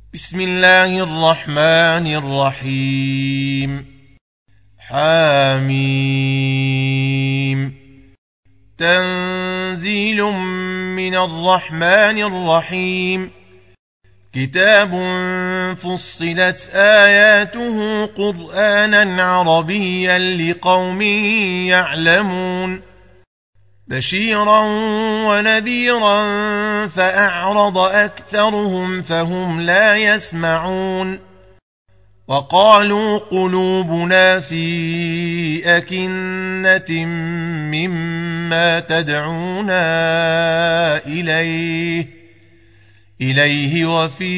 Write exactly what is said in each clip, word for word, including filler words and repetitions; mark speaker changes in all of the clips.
Speaker 1: بسم الله الرحمن الرحيم. حاميم. تنزيل من الرحمن الرحيم. كتاب فصلت آياته قرآنا عربيا لقوم يعلمون، بشيرا ونذيرا فأعرض أكثرهم فهم لا يسمعون. وقالوا قلوبنا في أكنة مما تدعونا إليه إليه وفي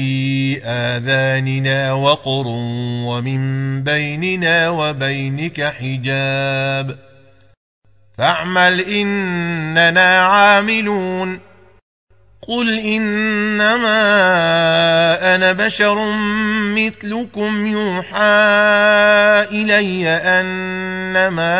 Speaker 1: آذاننا وقر ومن بيننا وبينك حجاب فاعمل إننا عاملون. قل إنما أنا بشر مثلكم يوحى إلي أنما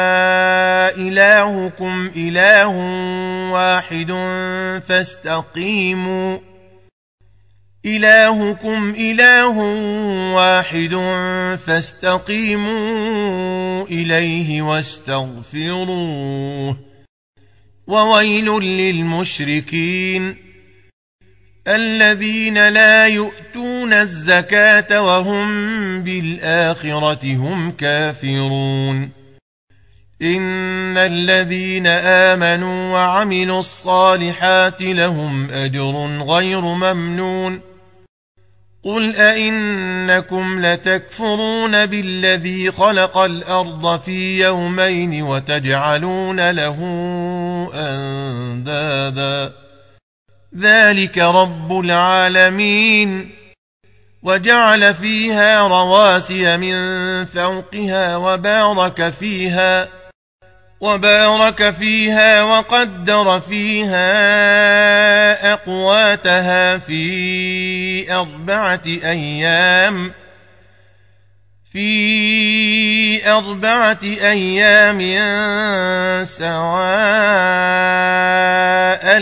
Speaker 1: إلهكم إله واحد فاستقيموا إلهكم إله واحد فاستقيموا إليه واستغفروه. وويل للمشركين الذين لا يؤتون الزكاة وهم بالآخرة هم كافرون. إن الذين آمنوا وعملوا الصالحات لهم أجر غير ممنون. قل أئنكم لتكفرون بالذي خلق الأرض في يومين وتجعلون له أندادا ذلك رب العالمين. وجعل فيها رواسي من فوقها وبارك فيها وبارك فيها وقدر فيها أقواتها في أربعة أيام في أربعة أيام سواء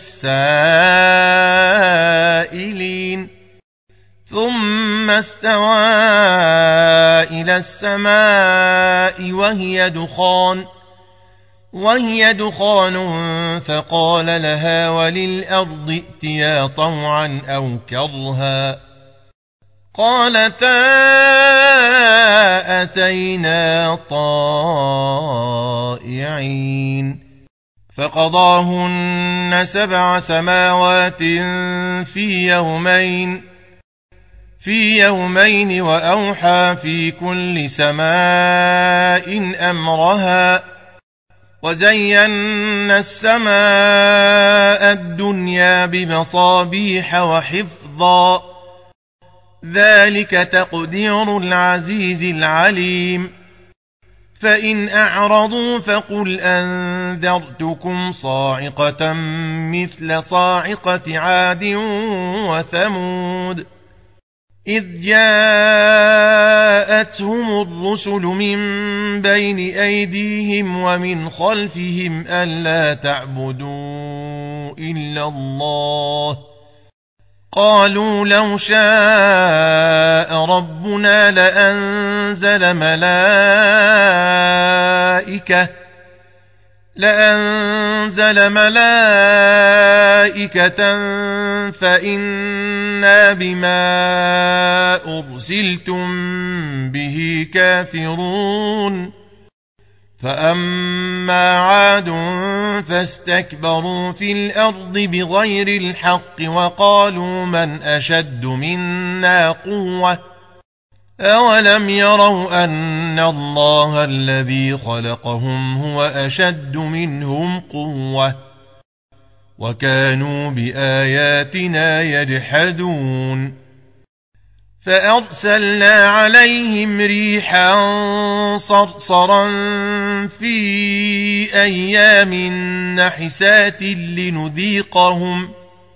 Speaker 1: للسائلين. ثم استوى إلى السماء وهي دخان وهي دخان فقال لها وللأرض ائتيا طوعا أو كرها قالتا أتينا طائعين. فقضاهن سبع سماوات في يومين في يومين وأوحى في كل سماء أمرها وزينا السماء الدنيا بمصابيح وحفظا ذلك تقدير العزيز العليم. فإن أعرضوا فقل أنذرتكم صاعقة مثل صاعقة عاد وثمود إذ جاءتهم الرسل من بين أيديهم ومن خلفهم ألا تعبدوا إلا الله قالوا لو شاء ربنا لأنزل ملائكة لأنزل ملائكة فإنا بما أرسلتم به كافرون. فأما عاد فاستكبروا في الأرض بغير الحق وقالوا من أشد منا قوة أولم يروا أن الله الذي خلقهم هو أشد منهم قوة وكانوا بآياتنا يجحدون. فأرسلنا عليهم ريحا صرصرا في أيام نحسات لنذيقهم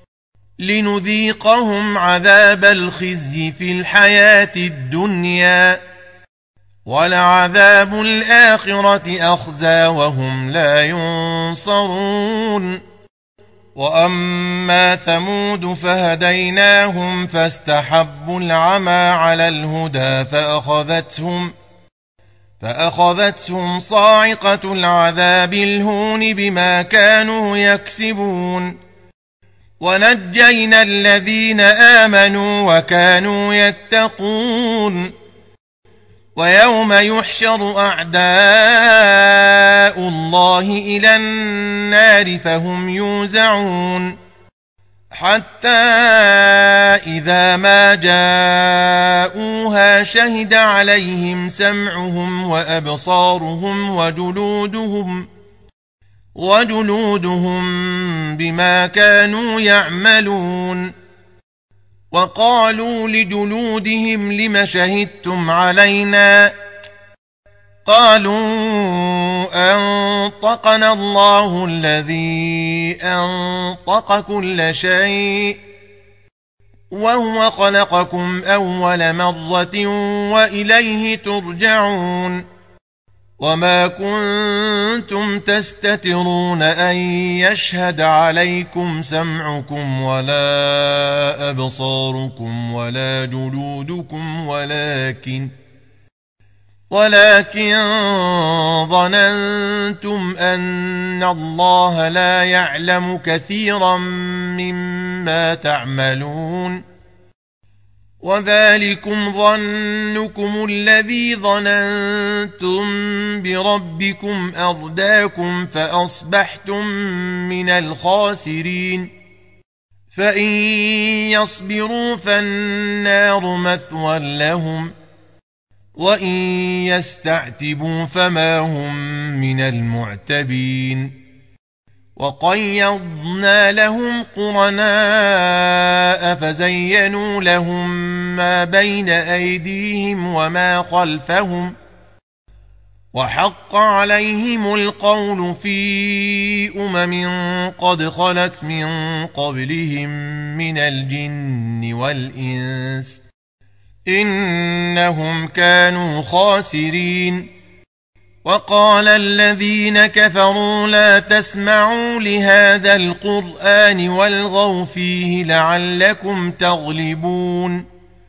Speaker 1: لنذيقهم عذاب الخزي في الحياة الدنيا ولعذاب الآخرة أخزى وهم لا ينصرون. وأما ثمود فهديناهم فاستحبوا العمى على الهدى فأخذتهم فأخذتهم صاعقة العذاب الهون بما كانوا يكسبون ونجينا الذين آمنوا وكانوا يتقون ويوم يحشر أعداء الله إلى النار فهم يوزعون حتى إذا ما جاءوها شهد عليهم سمعهم وأبصارهم وجلودهم وجلودهم بما كانوا يعملون وقالوا لجلودهم لم شهدتم علينا قالوا أنطقنا الله الذي أنطق كل شيء وهو خلقكم أول مرة وإليه ترجعون وما كنتم تستترون أن يشهد عليكم سمعكم ولا أبصاركم ولا جلودكم ولكن ولكن ظننتم أن الله لا يعلم كثيرا مما تعملون وذلكم ظنكم الذي ظننتم بربكم أرداكم فأصبحتم من الخاسرين فإن يصبروا فالنار مثوى لهم وإن يستعتبوا فما هم من المعتبين وقيضنا لهم قرناء فزينوا لهم ما بين أيديهم وما خلفهم وحق عليهم القول في أمم قد خلت من قبلهم من الجن والإنس إنهم كانوا خاسرين وقال الذين كفروا لا تسمعوا لهذا القرآن والغوا فيه لعلكم تغلبون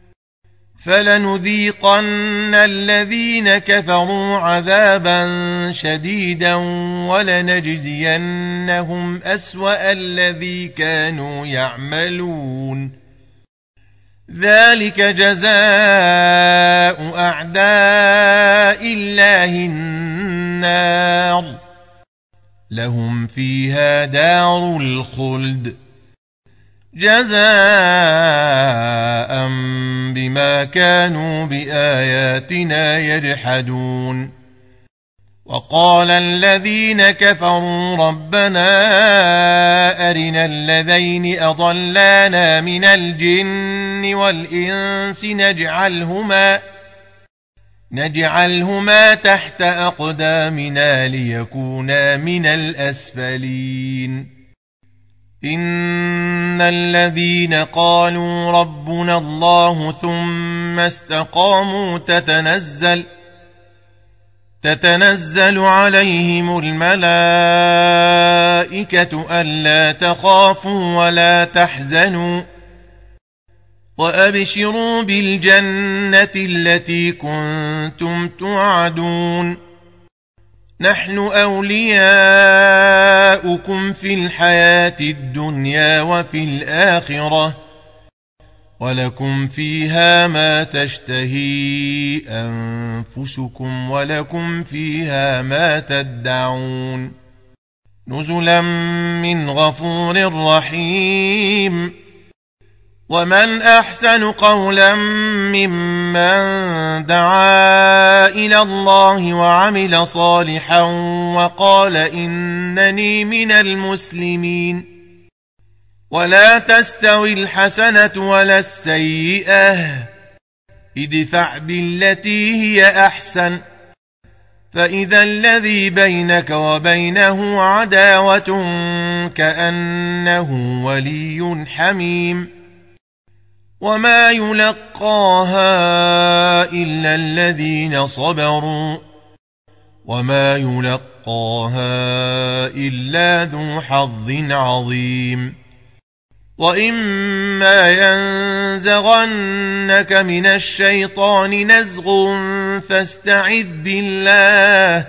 Speaker 1: فلنذيقن الذين كفروا عذابا شديدا ولنجزينهم أسوأ الذي كانوا يعملون ذلك جزاء أعداء الله النار لهم فيها دار الخلد جزاء بما كانوا بآياتنا يجحدون وقال الذين كفروا ربنا أرنا الذين أضلانا من الجن والإنس نجعلهما نجعلهما تحت أقدامنا ليكونا من الأسفلين إن الذين قالوا ربنا الله ثم استقاموا تتنزل تتنزل عليهم الملائكة ألا تخافوا ولا تحزنوا وأبشروا بالجنة التي كنتم توعدون نحن أولياؤكم في الحياة الدنيا وفي الآخرة ولكم فيها ما تشتهي أنفسكم ولكم فيها ما تدعون نزلا من غفور رحيم ومن أحسن قولا ممن دعا إلى الله وعمل صالحا وقال إنني من المسلمين ولا تستوي الحسنة ولا السيئة ادفع بالتي هي أحسن فإذا الذي بينك وبينه عداوة كأنه ولي حميم وما يلقاها إلا الذين صبروا وما يلقاها يلقاها إلا ذو حظ عظيم وإما ينزغنك من الشيطان نزغ فاستعذ بالله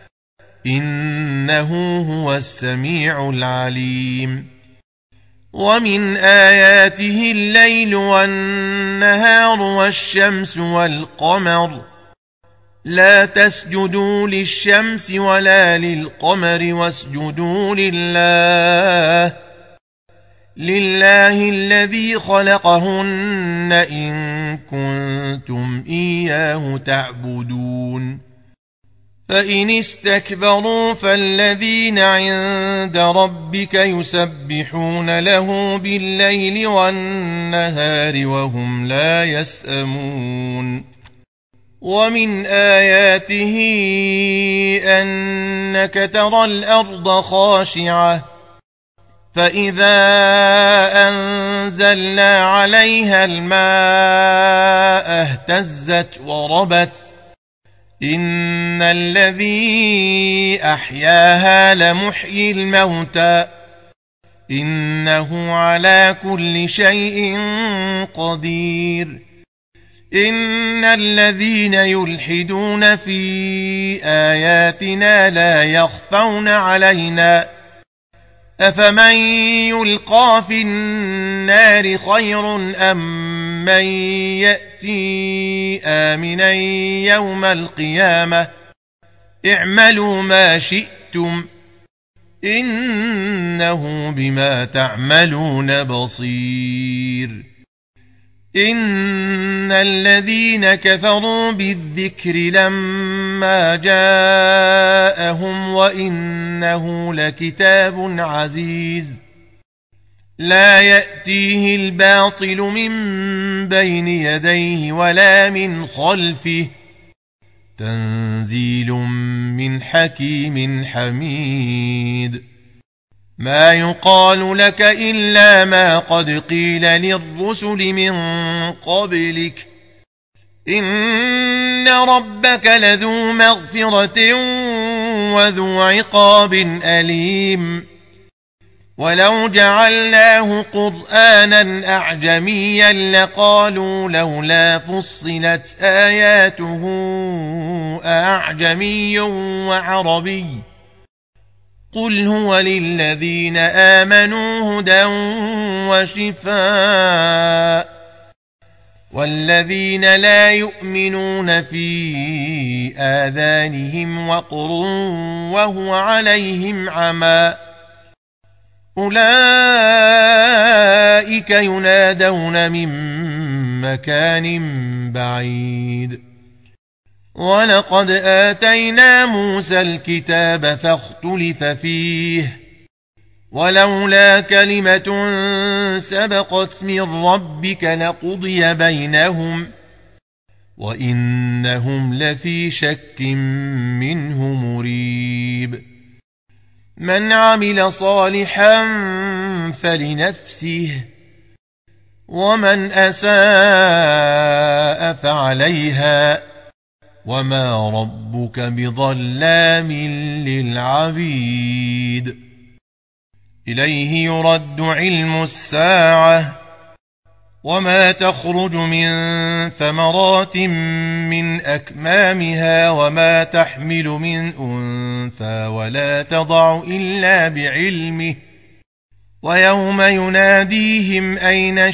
Speaker 1: إنه هو السميع العليم ومن آياته الليل والنهار والشمس والقمر لا تسجدوا للشمس ولا للقمر واسجدوا لله لله الذي خلقهن إن كنتم إياه تعبدون فإن استكبروا فالذين عند ربك يسبحون له بالليل والنهار وهم لا يسأمون ومن آياته أنك ترى الأرض خاشعة فإذا أنزلنا عليها الماء اهتزت وربت إن الذي أحياها لمحيي الموتى إنه على كل شيء قدير إن الذين يلحدون في آياتنا لا يخفون علينا أفمن يلقى في النار خير أم من يأتي آمنا يوم القيامة اعملوا ما شئتم إنه بما تعملون بصير إن الذين كفروا بالذكر لما جاءهم وإنه لكتاب عزيز لا يأتيه الباطل من بين يديه ولا من خلفه تنزيل من حكيم حميد ما يقال لك إلا ما قد قيل للرسل من قبلك إن ربك لذو مغفرة وذو عقاب أليم ولو جعلناه قرآنا أعجميا لقالوا لولا فصلت آياته أعجمي وعربي قل هو للذين آمنوا هدى وشفاء والذين لا يؤمنون في آذانهم وقر وهو عليهم عمى أولئك ينادون من مكان بعيد ولقد آتينا موسى الكتاب فاختلف فيه ولولا كلمة سبقت من ربك لقضي بينهم وإنهم لفي شك منه مريب من عمل صالحا فلنفسه ومن أساء فعليها وما ربك بظلام للعبيد إليه يرد علم الساعة وما تخرج من ثمرات من أكمامها وما تحمل من أنثى ولا تضع إلا بعلمه ويوم يناديهم أين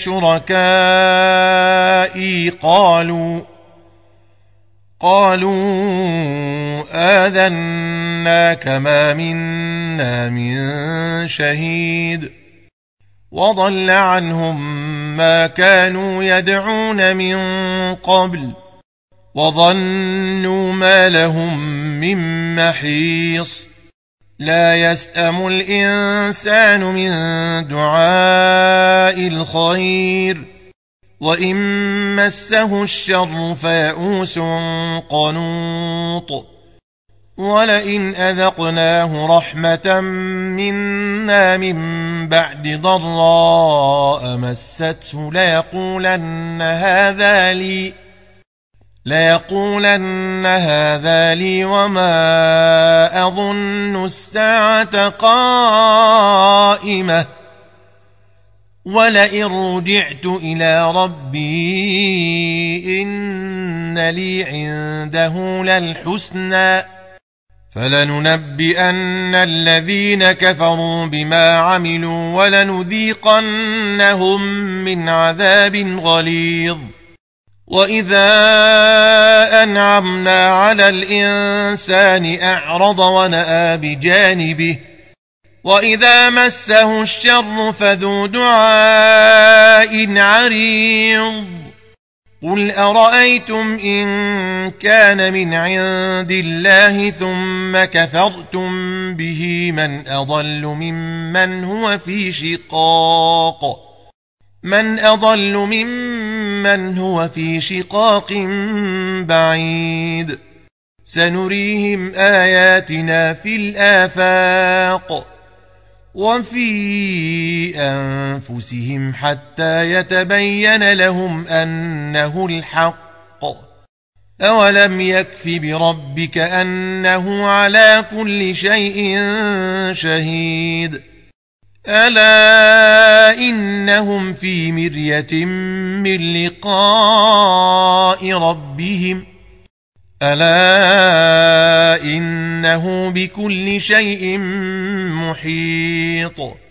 Speaker 1: شركائي قالوا قالوا آذناك ما منا من شهيد وضل عنهم ما كانوا يدعون من قبل وظنوا ما لهم من محيص لا يسأم الإنسان من دعاء الخير وإن مسه الشر فيئوس قنوط ولئن أذقناه رحمة منا من بعد ضراء مسته ليقولن هذا لي ليقولن هذا لي وما أظن الساعة قائمة ولئن رجعت إلى ربي إن لي عنده للحسنى فلننبئن الذين كفروا بما عملوا ولنذيقنهم من عذاب غليظ وإذا أنعمنا على الإنسان أعرض ونأى بجانبه وإذا مسه الشر فذو دعاء عريض قل أرأيتم إن كان من عند الله ثم كفرتم به من أضل ممن هو في شقاق من أضل ممن هو في شقاق بعيد سنريهم آياتنا في الآفاق وفي أنفسهم حتى يتبين لهم أنه الحق أولم يكف بربك أنه على كل شيء شهيد ألا إنهم في مرية من لقاء ربهم ألا إنه بكل شيء محيط